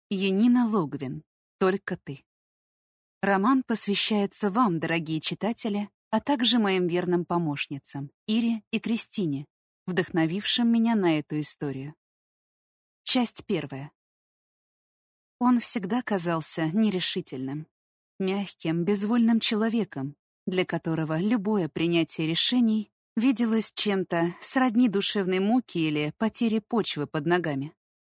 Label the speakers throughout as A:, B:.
A: Янина Логвин. «Только ты». Роман посвящается вам, дорогие читатели, а также моим верным помощницам, Ире и Кристине, вдохновившим меня на эту историю. Часть первая. Он всегда казался нерешительным, мягким, безвольным человеком, для которого любое принятие решений виделось чем-то сродни душевной муки или потере почвы под ногами.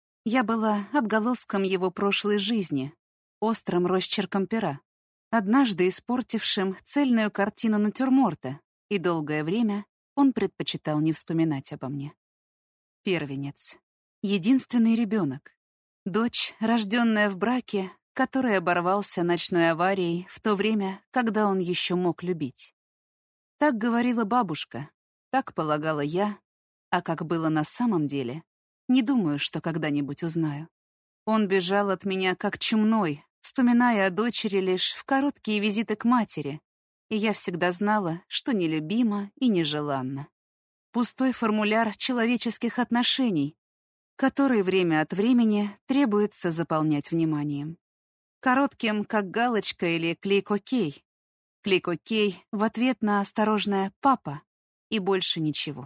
A: Я была отголоском его прошлой жизни, острым росчерком пера, однажды испортившим цельную картину натюрморта, и долгое время он предпочитал не вспоминать обо мне. Первенец. Единственный ребенок. Дочь, рожденная в браке, который оборвался ночной аварией в то время, когда он еще мог любить. Так говорила бабушка, так полагала я, а как было на самом деле, не думаю, что когда-нибудь узнаю. Он бежал от меня как чумной, вспоминая о дочери лишь в короткие визиты к матери, и я всегда знала, что нелюбима и нежеланна. Пустой формуляр человеческих отношений, который время от времени требуется заполнять вниманием. Коротким, как галочка или клейк-окей. Клейк-окей в ответ на осторожное «папа» и больше ничего.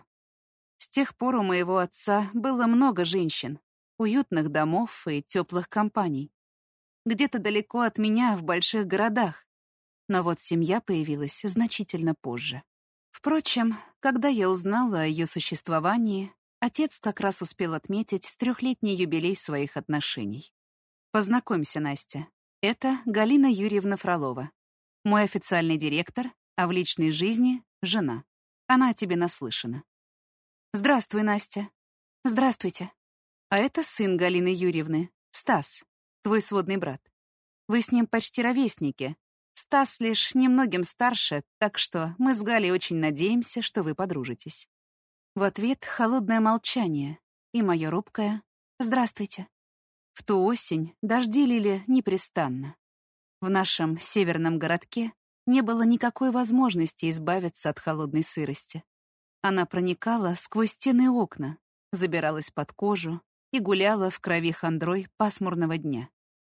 A: С тех пор у моего отца было много женщин, уютных домов и теплых компаний. Где-то далеко от меня, в больших городах. Но вот семья появилась значительно позже. Впрочем, когда я узнала о ее существовании, отец как раз успел отметить 3-летний юбилей своих отношений. Познакомься, Настя. Это Галина Юрьевна Фролова. Мой официальный директор, а в личной жизни — жена. Она о тебе наслышана. Здравствуй, Настя. Здравствуйте. А это сын Галины Юрьевны, Стас, твой сводный брат. Вы с ним почти ровесники. Стас лишь немногим старше, так что мы с Галей очень надеемся, что вы подружитесь. В ответ холодное молчание и мое робкое «Здравствуйте». В ту осень дожди лили непрестанно. В нашем северном городке не было никакой возможности избавиться от холодной сырости. Она проникала сквозь стены и окна, забиралась под кожу и гуляла в крови хандрой пасмурного дня.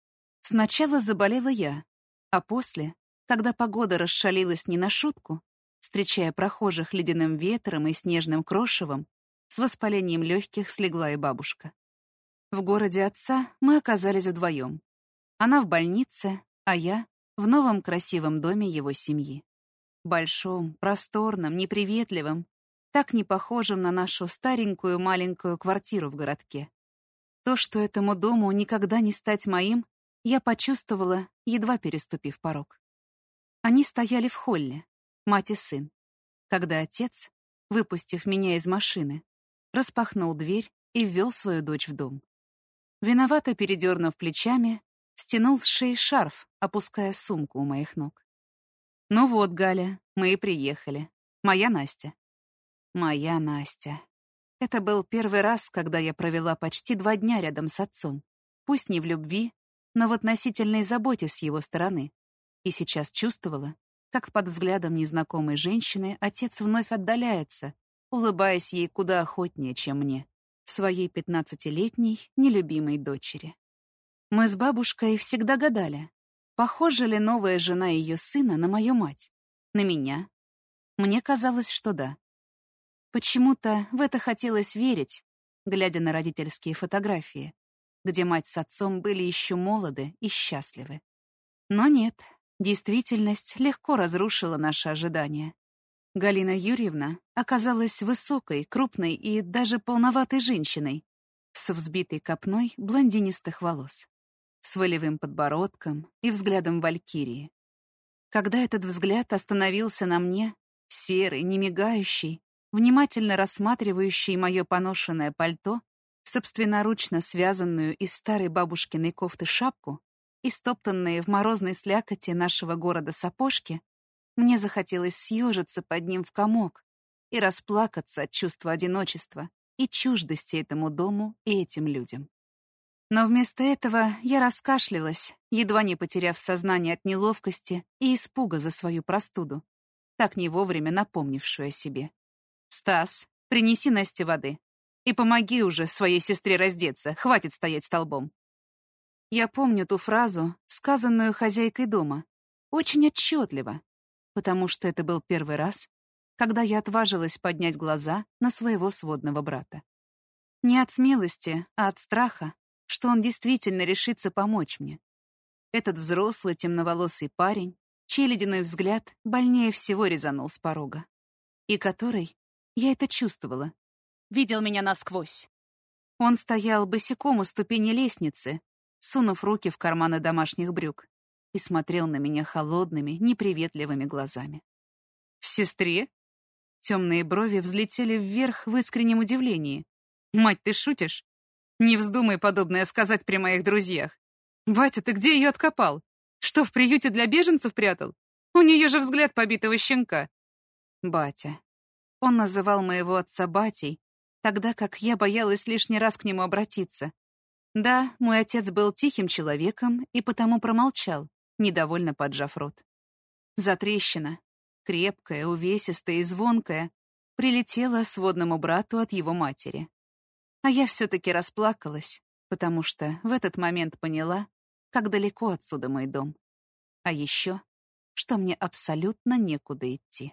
A: Сначала заболела я, а после, когда погода расшалилась не на шутку, встречая прохожих ледяным ветром и снежным крошевом, с воспалением легких слегла и бабушка. В городе отца мы оказались вдвоем. Она в больнице, а я в новом красивом доме его семьи. Большом, просторном, неприветливом, так не похожим на нашу старенькую маленькую квартиру в городке. То, что этому дому никогда не стать моим, я почувствовала, едва переступив порог. Они стояли в холле, мать и сын, когда отец, выпустив меня из машины, распахнул дверь и ввел свою дочь в дом. Виновато передернув плечами, стянул с шеи шарф, опуская сумку у моих ног. «Ну вот, Галя, мы и приехали. Моя Настя». Моя Настя. Это был первый раз, когда я провела почти 2 дня рядом с отцом. Пусть не в любви, но в относительной заботе с его стороны. И сейчас чувствовала, как под взглядом незнакомой женщины отец вновь отдаляется, улыбаясь ей куда охотнее, чем мне, своей 15-летней нелюбимой дочери. Мы с бабушкой всегда гадали, похожа ли новая жена ее сына на мою мать, на меня. Мне казалось, что да. Почему-то в это хотелось верить, глядя на родительские фотографии, где мать с отцом были еще молоды и счастливы. Но нет, действительность легко разрушила наши ожидания. Галина Юрьевна оказалась высокой, крупной и даже полноватой женщиной, с взбитой копной блондинистых волос, с волевым подбородком и взглядом валькирии. Когда этот взгляд остановился на мне, серый, немигающий, внимательно рассматривающий мое поношенное пальто, собственноручно связанную из старой бабушкиной кофты шапку и стоптанные в морозной слякоти нашего города сапожки, мне захотелось съежиться под ним в комок и расплакаться от чувства одиночества и чуждости этому дому и этим людям. Но вместо этого я раскашлялась, едва не потеряв сознание от неловкости и испуга за свою простуду, так не вовремя напомнившую о себе. «Стас, принеси Насте воды и помоги уже своей сестре раздеться, хватит стоять столбом». Я помню ту фразу, сказанную хозяйкой дома, очень отчетливо, потому что это был первый раз, когда я отважилась поднять глаза на своего сводного брата. Не от смелости, а от страха, что он действительно решится помочь мне. Этот взрослый темноволосый парень, чей ледяной взгляд больнее всего резанул с порога. И который, я это чувствовала, видел меня насквозь. Он стоял босиком у ступени лестницы, сунув руки в карманы домашних брюк, и смотрел на меня холодными, неприветливыми глазами. «В сестре?» Темные брови взлетели вверх в искреннем удивлении. «Мать, ты шутишь? Не вздумай подобное сказать при моих друзьях. Батя, ты где ее откопал? Что, в приюте для беженцев прятал? У нее же взгляд побитого щенка». Батя. Он называл моего отца батей, тогда как я боялась лишний раз к нему обратиться. Да, мой отец был тихим человеком и потому промолчал, недовольно поджав рот. Затрещина, крепкая, увесистая и звонкая, прилетела сводному брату от его матери. А я все-таки расплакалась, потому что в этот момент поняла, как далеко отсюда мой дом. А еще, что мне абсолютно некуда идти.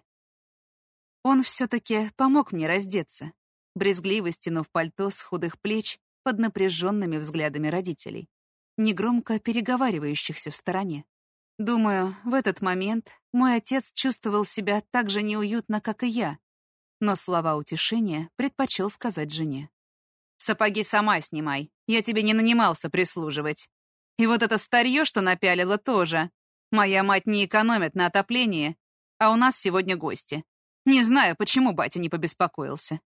A: Он все-таки помог мне раздеться, брезгливо стянув пальто с худых плеч под напряженными взглядами родителей, негромко переговаривающихся в стороне. Думаю, в этот момент мой отец чувствовал себя так же неуютно, как и я, но слова утешения предпочел сказать жене. «Сапоги сама снимай, я тебе не нанимался прислуживать. И вот это старье, что напялила, тоже. Моя мать не экономит на отоплении, а у нас сегодня гости. Не знаю, почему батя не побеспокоился».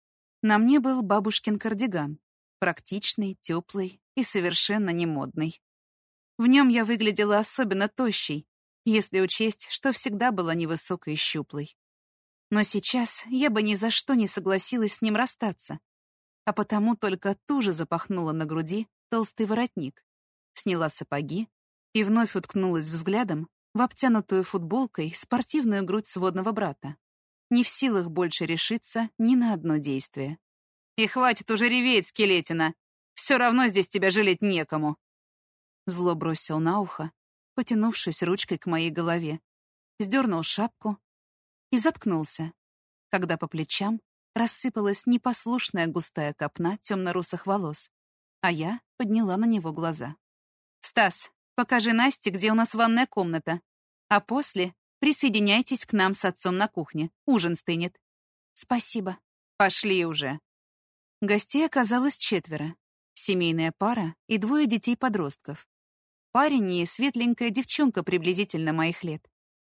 A: На мне был бабушкин кардиган, практичный, теплый и совершенно не модный. В нем я выглядела особенно тощей, если учесть, что всегда была невысокой и щуплой. Но сейчас я бы ни за что не согласилась с ним расстаться, а потому только туже запахнула на груди толстый воротник, сняла сапоги и вновь уткнулась взглядом в обтянутую футболкой спортивную грудь сводного брата, не в силах больше решиться ни на одно действие. «И хватит уже реветь, скелетина! Все равно здесь тебя жалеть некому!» Зло бросил на ухо, потянувшись ручкой к моей голове, сдернул шапку и заткнулся, когда по плечам рассыпалась непослушная густая копна темно-русых волос, а я подняла на него глаза. «Стас, покажи Насте, где у нас ванная комната, а после присоединяйтесь к нам с отцом на кухне, ужин стынет». «Спасибо». «Пошли уже». Гостей оказалось 4, семейная пара и 2 детей-подростков. Парень и светленькая девчонка приблизительно моих лет.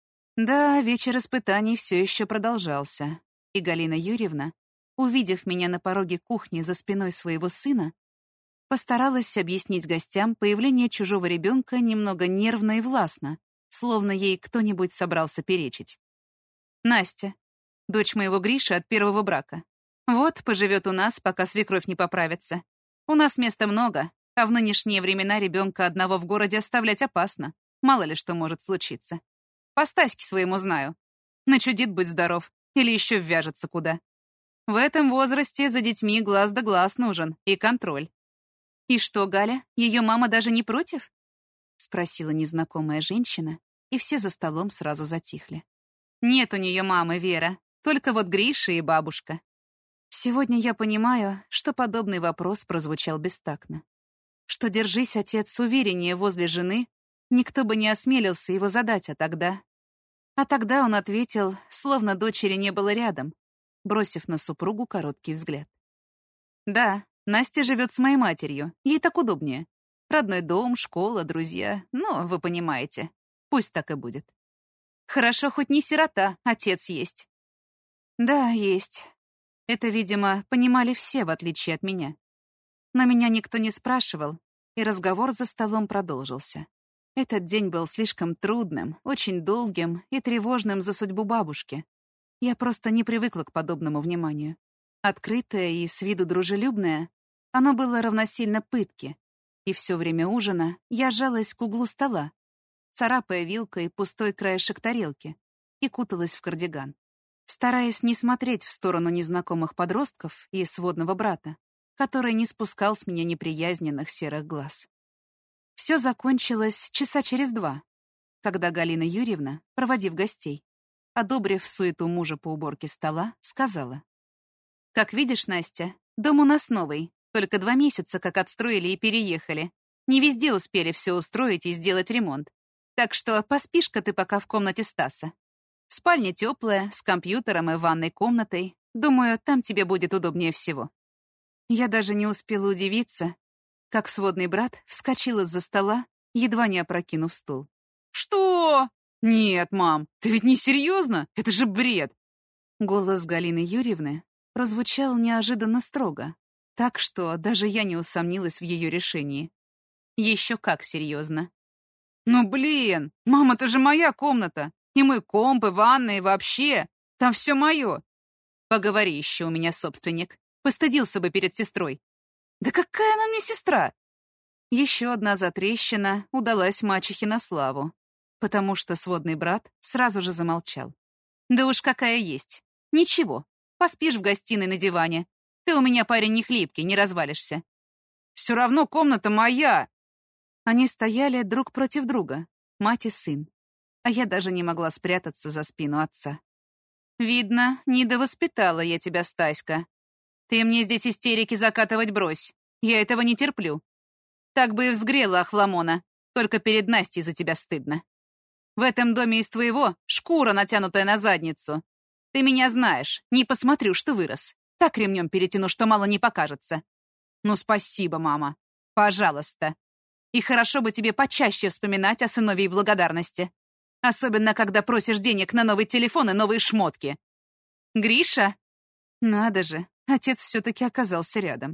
A: Да, вечер испытаний все еще продолжался, и Галина Юрьевна, увидев меня на пороге кухни за спиной своего сына, постаралась объяснить гостям появление чужого ребенка немного нервно и властно, словно ей кто-нибудь собрался перечить. «Настя, дочь моего Гриши от первого брака. Вот, поживет у нас, пока свекровь не поправится. У нас места много, а в нынешние времена ребенка одного в городе оставлять опасно. Мало ли что может случиться. По Стаське своему знаю. Начудит, будь здоров, или еще ввяжется куда. В этом возрасте за детьми глаз да глаз нужен, и контроль». «И что, Галя, ее мама даже не против?» — спросила незнакомая женщина, и все за столом сразу затихли. «Нет у нее мамы, Вера, только вот Гриша и бабушка». Сегодня я понимаю, что подобный вопрос прозвучал бестактно. Что держись, отец, увереннее возле жены, никто бы не осмелился его задать, а тогда... А тогда он ответил, словно дочери не было рядом, бросив на супругу короткий взгляд. «Да, Настя живет с моей матерью, ей так удобнее. Родной дом, школа, друзья, ну, вы понимаете. Пусть так и будет. Хорошо, хоть не сирота, отец есть». «Да, есть». Это, видимо, понимали все, в отличие от меня. Но меня никто не спрашивал, и разговор за столом продолжился. Этот день был слишком трудным, очень долгим и тревожным за судьбу бабушки. Я просто не привыкла к подобному вниманию. Открытое и с виду дружелюбное, оно было равносильно пытке, и все время ужина я жалась к углу стола, царапая вилкой пустой краешек тарелки, и куталась в кардиган, стараясь не смотреть в сторону незнакомых подростков и сводного брата, который не спускал с меня неприязненных серых глаз. Все закончилось часа через 2, когда Галина Юрьевна, проводив гостей, одобрив суету мужа по уборке стола, сказала: «Как видишь, Настя, дом у нас новый, только 2 месяца как отстроили и переехали. Не везде успели все устроить и сделать ремонт. Так что поспишь-ка ты пока в комнате Стаса. Спальня теплая, с компьютером и ванной комнатой. Думаю, там тебе будет удобнее всего». Я даже не успела удивиться, как сводный брат вскочил из-за стола, едва не опрокинув стул. «Что? Нет, мам, ты ведь не серьезно? Это же бред!» Голос Галины Юрьевны прозвучал неожиданно строго, так что даже я не усомнилась в ее решении. Еще как серьезно. «Ну, блин, мама, это же моя комната. И мой комп, и ванна, и вообще. Там все мое. Поговори еще у меня, собственник. Постыдился бы перед сестрой». «Да какая она мне сестра?» Еще одна затрещина удалась мачехе на славу, потому что сводный брат сразу же замолчал. «Да уж какая есть. Ничего, поспишь в гостиной на диване. Ты у меня парень не хлипкий, не развалишься». «Все равно комната моя!» Они стояли друг против друга, мать и сын, а я даже не могла спрятаться за спину отца. «Видно, недовоспитала я тебя, Стаська. Ты мне здесь истерики закатывать брось. Я этого не терплю. Так бы и взгрела Ахламона, только перед Настей за тебя стыдно. В этом доме из твоего шкура, натянутая на задницу. Ты меня знаешь, не посмотрю, что вырос. Так ремнем перетяну, что мало не покажется. Ну, спасибо, мама. Пожалуйста. И хорошо бы тебе почаще вспоминать о сыновьей благодарности. Особенно, когда просишь денег на новый телефон и новые шмотки. Гриша? Надо же, отец все-таки оказался рядом.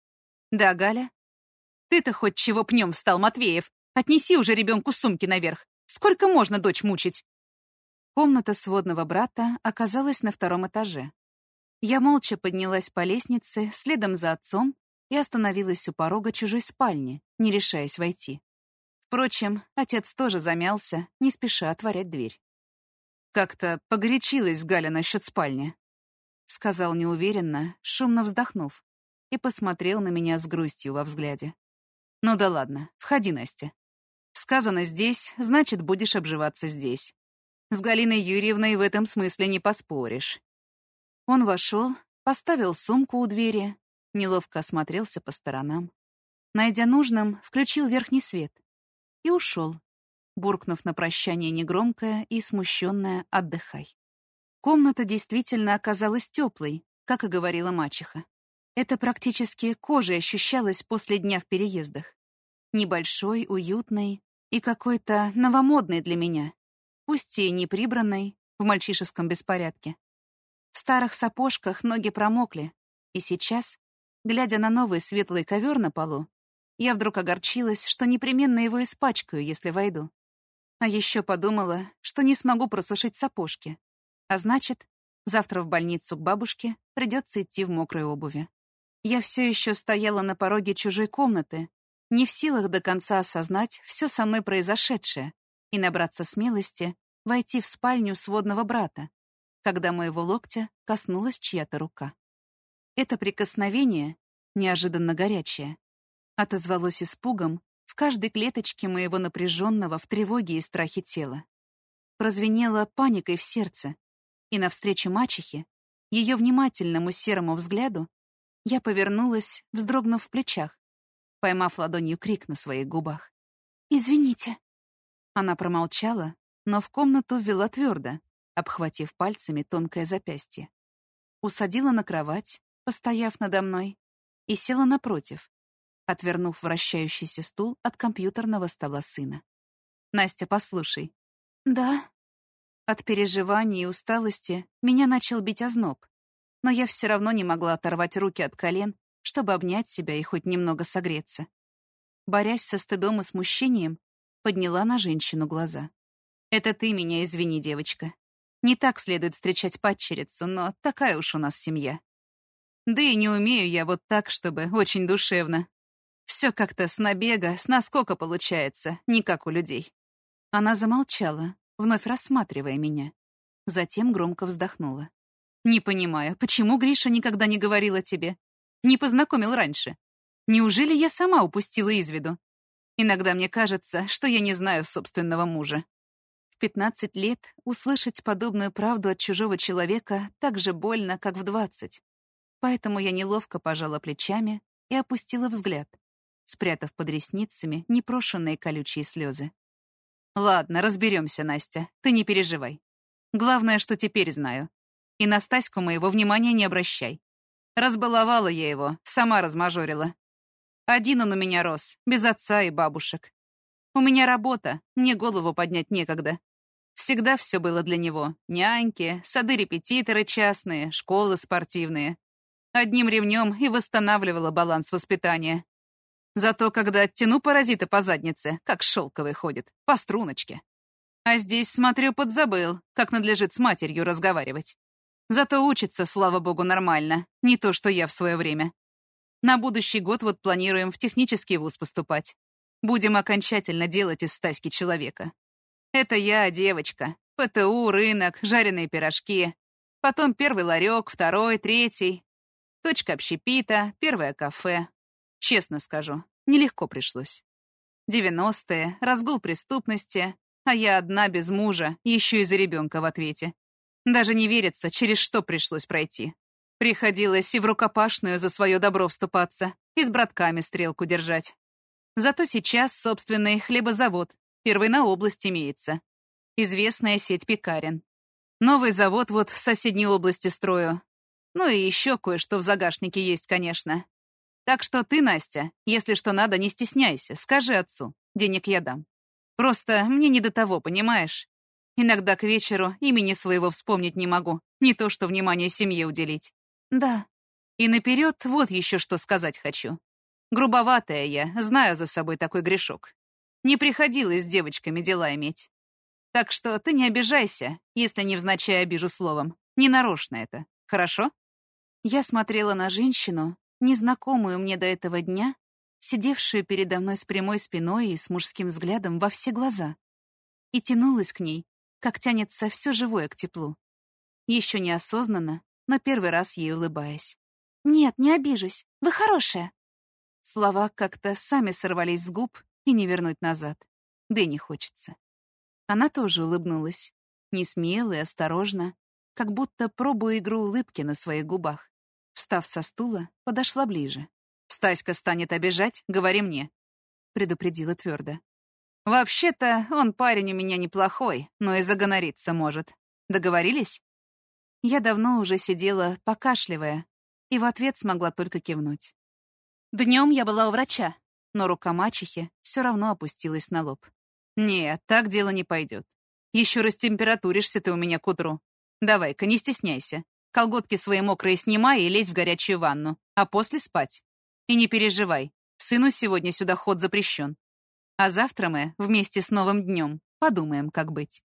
A: Да, Галя? Ты-то хоть чего пнем встал, Матвеев? Отнеси уже ребенку сумки наверх. Сколько можно дочь мучить? Комната сводного брата оказалась на 2-м этаже. Я молча поднялась по лестнице следом за отцом и остановилась у порога чужой спальни, не решаясь войти. Впрочем, отец тоже замялся, не спеша отворять дверь. «Как-то погорячилась Галя насчет спальни», — сказал неуверенно, шумно вздохнув, и посмотрел на меня с грустью во взгляде. «Ну да ладно, входи, Настя. Сказано здесь, значит, будешь обживаться здесь. С Галиной Юрьевной в этом смысле не поспоришь». Он вошел, поставил сумку у двери, неловко осмотрелся по сторонам. Найдя нужным, включил верхний свет и ушел, буркнув на прощание негромкое и смущенное «отдыхай». Комната действительно оказалась теплой, как и говорила мачеха. Это практически кожей ощущалось после дня в переездах. Небольшой, уютный и какой-то новомодный для меня, пусть и не прибранный, в мальчишеском беспорядке. В старых сапожках ноги промокли, и сейчас, глядя на новый светлый ковер на полу, я вдруг огорчилась, что непременно его испачкаю, если войду. А еще подумала, что не смогу просушить сапожки. А значит, завтра в больницу к бабушке придется идти в мокрой обуви. Я все еще стояла на пороге чужой комнаты, не в силах до конца осознать все со мной произошедшее и набраться смелости войти в спальню сводного брата, когда моего локтя коснулась чья-то рука. Это прикосновение, неожиданно горячее, отозвалось испугом в каждой клеточке моего напряженного в тревоге и страхе тела. Прозвенело паникой в сердце, и навстречу мачехе, ее внимательному серому взгляду, я повернулась, вздрогнув в плечах, поймав ладонью крик на своих губах. «Извините». Она промолчала, но в комнату ввела твердо, обхватив пальцами тонкое запястье. Усадила на кровать, постояв надо мной, и села напротив, отвернув вращающийся стул от компьютерного стола сына. «Настя, послушай». «Да». От переживаний и усталости меня начал бить озноб, но я все равно не могла оторвать руки от колен, чтобы обнять себя и хоть немного согреться. Борясь со стыдом и смущением, подняла на женщину глаза. «Это ты меня извини, девочка. Не так следует встречать падчерицу, но такая уж у нас семья. Да и не умею я вот так, чтобы очень душевно. Все как-то с набега, с наскока получается, не как у людей». Она замолчала, вновь рассматривая меня. Затем громко вздохнула. «Не понимаю, почему Гриша никогда не говорил о тебе? Не познакомил раньше? Неужели я сама упустила из виду? Иногда мне кажется, что я не знаю собственного мужа. В 15 лет услышать подобную правду от чужого человека так же больно, как в 20. Поэтому я неловко пожала плечами и опустила взгляд, спрятав под ресницами непрошенные колючие слезы. «Ладно, разберемся, Настя, ты не переживай. Главное, что теперь знаю. И на Стаську моего внимания не обращай. Разбаловала я его, сама размажорила. Один он у меня рос, без отца и бабушек. У меня работа, мне голову поднять некогда. Всегда все было для него. Няньки, сады-репетиторы частные, школы спортивные. Одним ремнем и восстанавливала баланс воспитания. Зато когда оттяну паразита по заднице, как шелковый ходит, по струночке. А здесь, смотрю, подзабыл, как надлежит с матерью разговаривать. Зато учится, слава богу, нормально, не то, что я в свое время. На будущий год вот планируем в технический вуз поступать. Будем окончательно делать из Стаськи человека. Это я, девочка. ПТУ, рынок, жареные пирожки. Потом первый ларек, второй, третий. Точка общепита, первое кафе. Честно скажу, нелегко пришлось. 90-е, разгул преступности, а я одна без мужа, еще и за ребенка в ответе. Даже не верится, через что пришлось пройти. Приходилось и в рукопашную за свое добро вступаться, и с братками стрелку держать. Зато сейчас собственный хлебозавод, первый на область имеется. Известная сеть пекарен. Новый завод вот в соседней области строю. Ну и еще кое-что в загашнике есть, конечно. Так что ты, Настя, если что надо, не стесняйся, скажи отцу, денег я дам. Просто мне не до того, понимаешь? Иногда к вечеру имени своего вспомнить не могу, не то что внимание семье уделить. Да. И наперед вот еще что сказать хочу. Грубоватая я, знаю за собой такой грешок. Не приходилось с девочками дела иметь. Так что ты не обижайся, если невзначай обижу словом. Ненарочно это, хорошо? Я смотрела на женщину, незнакомую мне до этого дня, сидевшую передо мной с прямой спиной и с мужским взглядом во все глаза, и тянулась к ней, как тянется все живое к теплу. Еще неосознанно, но первый раз ей улыбаясь. «Нет, не обижусь. Вы хорошая». Слова как-то сами сорвались с губ и не вернуть назад. Да и не хочется. Она тоже улыбнулась. Несмело и осторожно, как будто пробуя игру улыбки на своих губах. Встав со стула, подошла ближе. «Стаська станет обижать, говори мне», — предупредила твердо. «Вообще-то он парень у меня неплохой, но и загонориться может. Договорились?» Я давно уже сидела, покашливая, и в ответ смогла только кивнуть. Днем я была у врача, но рука мачехи все равно опустилась на лоб. «Нет, так дело не пойдет. Еще растемпературишься ты у меня к утру. Давай-ка, не стесняйся. Колготки свои мокрые снимай и лезь в горячую ванну, а после спать. И не переживай, сыну сегодня сюда ход запрещен. А завтра мы, вместе с новым днем, подумаем, как быть».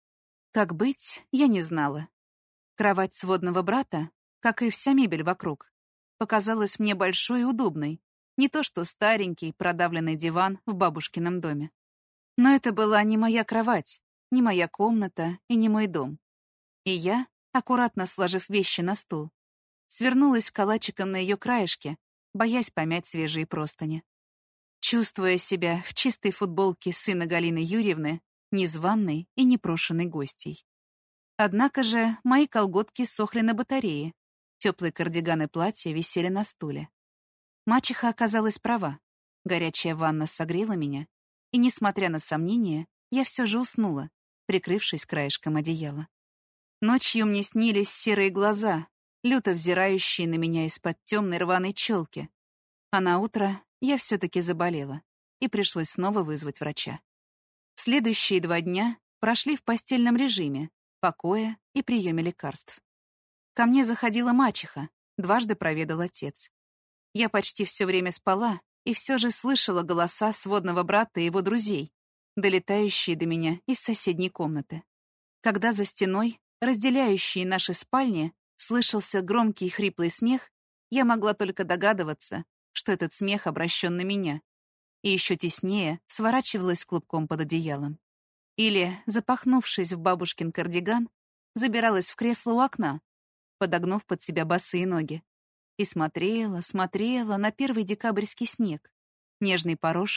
A: Как быть, я не знала. Кровать сводного брата, как и вся мебель вокруг, показалась мне большой и удобной. Не то что старенький, продавленный диван в бабушкином доме. Но это была не моя кровать, не моя комната и не мой дом. И я, аккуратно сложив вещи на стул, свернулась калачиком на ее краешке, боясь помять свежие простыни. Чувствуя себя в чистой футболке сына Галины Юрьевны, незваной и непрошенной гостьей. Однако же мои колготки сохли на батарее, теплые кардиганы платья висели на стуле. Мачеха оказалась права. Горячая ванна согрела меня, и, несмотря на сомнения, я все же уснула, прикрывшись краешком одеяла. Ночью мне снились серые глаза, люто взирающие на меня из-под темной рваной челки. А на утро я все-таки заболела, и пришлось снова вызвать врача. Следующие 2 дня прошли в постельном режиме, покое и приеме лекарств. Ко мне заходила мачеха, дважды проведал отец. Я почти все время спала, и все же слышала голоса сводного брата и его друзей, долетающие до меня из соседней комнаты. Когда за стеной, разделяющей наши спальни, слышался громкий и хриплый смех, я могла только догадываться, что этот смех обращен на меня, и еще теснее сворачивалась клубком под одеялом. Или, запахнувшись в бабушкин кардиган, забиралась в кресло у окна, подогнув под себя босые ноги, и смотрела на первый декабрьский снег, нежный порошей,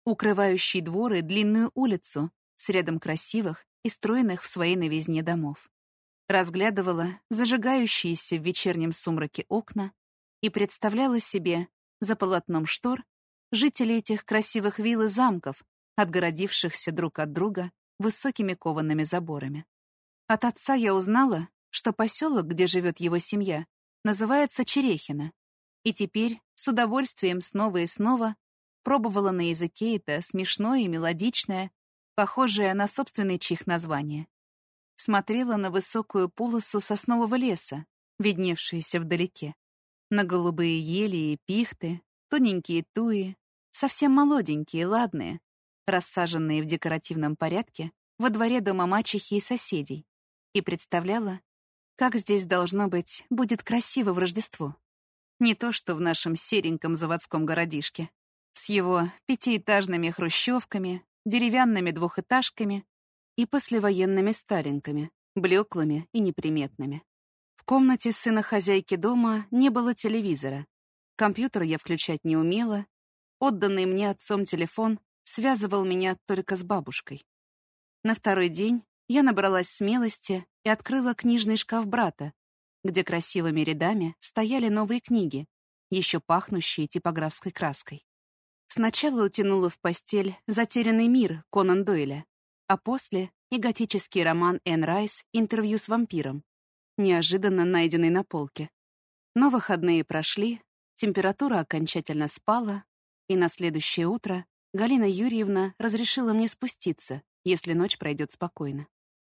A: укрывающий двор и длинную улицу с рядом красивых и стройных в своей новизне домов. Разглядывала зажигающиеся в вечернем сумраке окна и представляла себе за полотном штор жителей этих красивых вилл и замков, отгородившихся друг от друга высокими коваными заборами. От отца я узнала, что поселок, где живет его семья, называется Черехино, и теперь с удовольствием снова и снова пробовала на языке это смешное и мелодичное, похожее на собственный чих название. Смотрела на высокую полосу соснового леса, видневшуюся вдалеке, на голубые ели и пихты, тоненькие туи, совсем молоденькие, ладные, рассаженные в декоративном порядке во дворе дома мачехи и соседей, и представляла, как здесь должно быть, будет красиво в Рождество. Не то что в нашем сереньком заводском городишке, с его пятиэтажными хрущевками, деревянными двухэтажками и послевоенными старенькими, блеклыми и неприметными. В комнате сына хозяйки дома не было телевизора. Компьютер я включать не умела. Отданный мне отцом телефон связывал меня только с бабушкой. На второй день я набралась смелости и открыла книжный шкаф брата, где красивыми рядами стояли новые книги, еще пахнущие типографской краской. Сначала утянула в постель «Затерянный мир» Конан Дойля, а после и готический роман Энн Райс «Интервью с вампиром», неожиданно найденный на полке. Но выходные прошли, температура окончательно спала, и на следующее утро Галина Юрьевна разрешила мне спуститься, если ночь пройдет спокойно.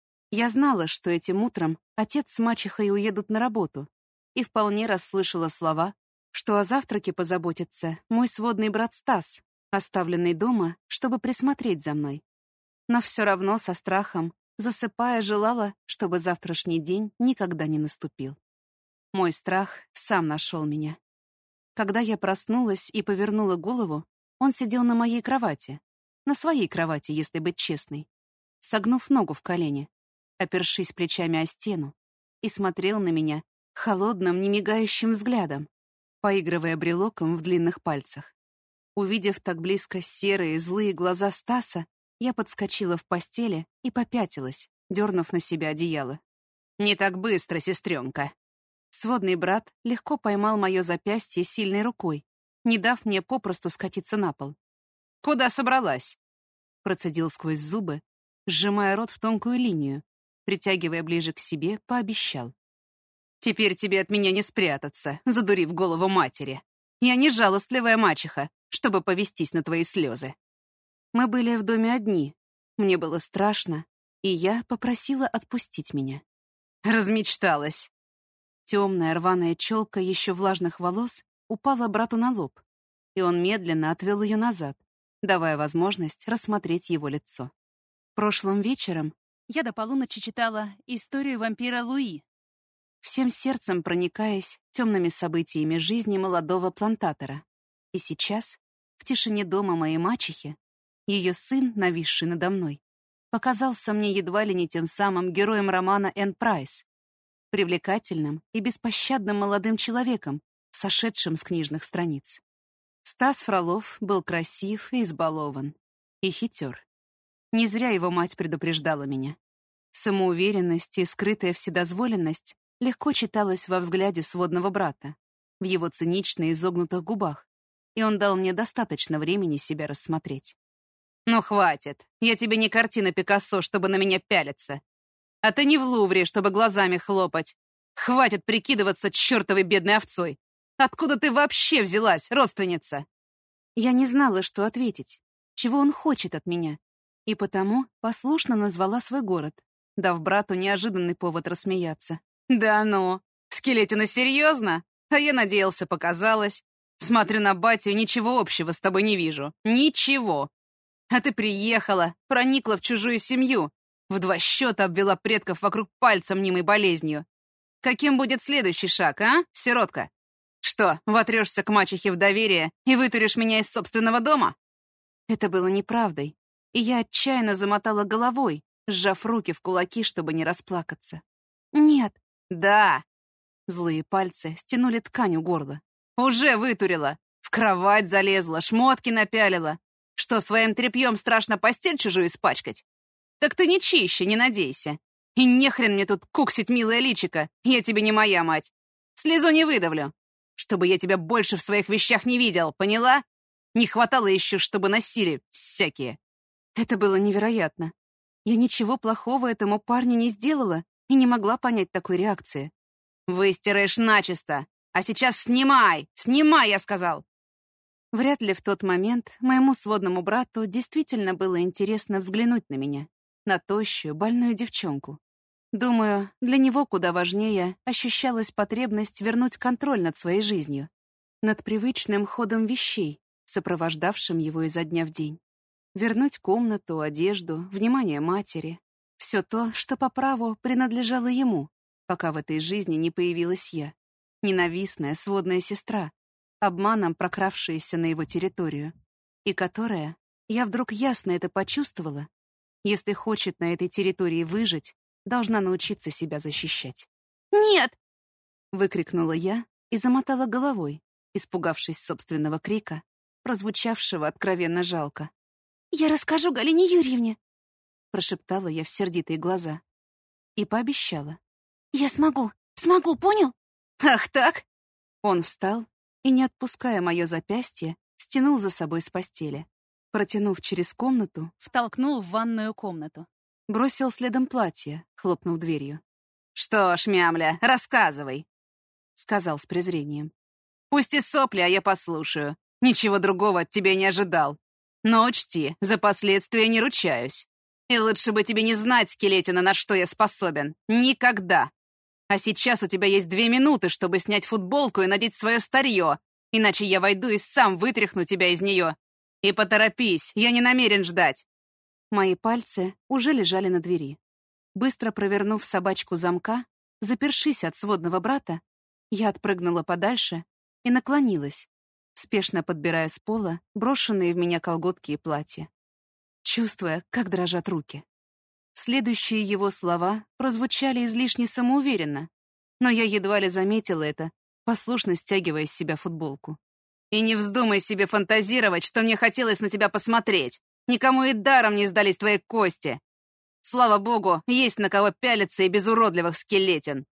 A: Я знала, что этим утром отец с мачехой уедут на работу, и вполне расслышала слова, что о завтраке позаботится мой сводный брат Стас, оставленный дома, чтобы присмотреть за мной. Но все равно со страхом, засыпая, желала, чтобы завтрашний день никогда не наступил. Мой страх сам нашел меня. Когда я проснулась и повернула голову, он сидел на моей кровати, на своей кровати, если быть честной, согнув ногу в колени, опершись плечами о стену, и смотрел на меня холодным, немигающим взглядом, поигрывая брелоком в длинных пальцах. Увидев так близко серые, злые глаза Стаса, я подскочила в постели и попятилась, дернув на себя одеяло. «Не так быстро, сестренка!» Сводный брат легко поймал мое запястье сильной рукой, не дав мне попросту скатиться на пол. «Куда собралась?» Процедил сквозь зубы, сжимая рот в тонкую линию, притягивая ближе к себе, пообещал. «Теперь тебе от меня не спрятаться, задурив голову матери. Я не жалостливая мачеха, чтобы повестись на твои слезы». Мы были в доме одни. Мне было страшно, и я попросила отпустить меня. Размечталась. Темная рваная челка еще влажных волос упала брату на лоб, и он медленно отвел ее назад, давая возможность рассмотреть его лицо. Прошлым вечером я до полуночи читала историю вампира Луи, всем сердцем проникаясь темными событиями жизни молодого плантатора. И сейчас, в тишине дома моей мачехи, ее сын, нависший надо мной, показался мне едва ли не тем самым героем романа Энн Прайс, привлекательным и беспощадным молодым человеком, сошедшим с книжных страниц. Стас Фролов был красив и избалован, и хитер. Не зря его мать предупреждала меня. Самоуверенность и скрытая вседозволенность легко читалась во взгляде сводного брата, в его цинично изогнутых губах, и он дал мне достаточно времени себя рассмотреть. «Ну, хватит. Я тебе не картина Пикассо, чтобы на меня пялиться. А ты не в Лувре, чтобы глазами хлопать. Хватит прикидываться чертовой бедной овцой. Откуда ты вообще взялась, родственница?» Я не знала, что ответить, чего он хочет от меня, и потому послушно назвала свой город, дав брату неожиданный повод рассмеяться. «Да ну, Скелетина, серьезно? А я надеялся, показалось. Смотрю на батю, ничего общего с тобой не вижу. Ничего. А ты приехала, проникла в чужую семью, в 2 счета обвела предков вокруг пальца мнимой болезнью. Каким будет следующий шаг, а, сиротка? Что, вотрешься к мачехе в доверие и вытуришь меня из собственного дома?» Это было неправдой, и я отчаянно замотала головой, сжав руки в кулаки, чтобы не расплакаться. «Нет». «Да». Злые пальцы стянули ткань у горла. «Уже вытурила. В кровать залезла, шмотки напялила. Что, своим тряпьем страшно постель чужую испачкать? Так ты не чище, не надейся. И нехрен мне тут куксить, милое личико. Я тебе не моя мать. Слезу не выдавлю. Чтобы я тебя больше в своих вещах не видел, поняла? Не хватало еще, чтобы носили всякие. Это было невероятно. Я ничего плохого этому парню не сделала и не могла понять такой реакции. Выстираешь начисто. А сейчас снимай! Снимай, я сказал! Вряд ли в тот момент моему сводному брату действительно было интересно взглянуть на меня, на тощую, больную девчонку. Думаю, для него куда важнее ощущалась потребность вернуть контроль над своей жизнью, над привычным ходом вещей, сопровождавшим его изо дня в день. Вернуть комнату, одежду, внимание матери. Все то, что по праву принадлежало ему, пока в этой жизни не появилась я. Ненавистная сводная сестра, обманом прокравшаяся на его территорию, и которая, я вдруг ясно это почувствовала, если хочет на этой территории выжить, должна научиться себя защищать. «Нет!» — выкрикнула я и замотала головой, испугавшись собственного крика, прозвучавшего откровенно жалко. «Я расскажу Галине Юрьевне!» — прошептала я в сердитые глаза. И пообещала. «Я смогу, понял?» «Ах так?» Он встал и, не отпуская мое запястье, стянул за собой с постели. Протянув через комнату, втолкнул в ванную комнату. Бросил следом платье, хлопнув дверью. «Что ж, мямля, рассказывай», — сказал с презрением. «Пусть и сопли, а я послушаю. Ничего другого от тебя не ожидал. Но учти, за последствия не ручаюсь. И лучше бы тебе не знать, скелетина, на что я способен. Никогда. А сейчас у тебя есть 2 минуты, чтобы снять футболку и надеть свое старье, иначе я войду и сам вытряхну тебя из нее. И поторопись, я не намерен ждать». Мои пальцы уже лежали на двери. Быстро провернув собачку замка, запершись от сводного брата, я отпрыгнула подальше и наклонилась, спешно подбирая с пола брошенные в меня колготки и платья, чувствуя, как дрожат руки. Следующие его слова прозвучали излишне самоуверенно, но я едва ли заметила это, послушно стягивая с себя футболку. «И не вздумай себе фантазировать, что мне хотелось на тебя посмотреть. Никому и даром не сдались твои кости. Слава богу, есть на кого пялиться и без уродливых скелетин.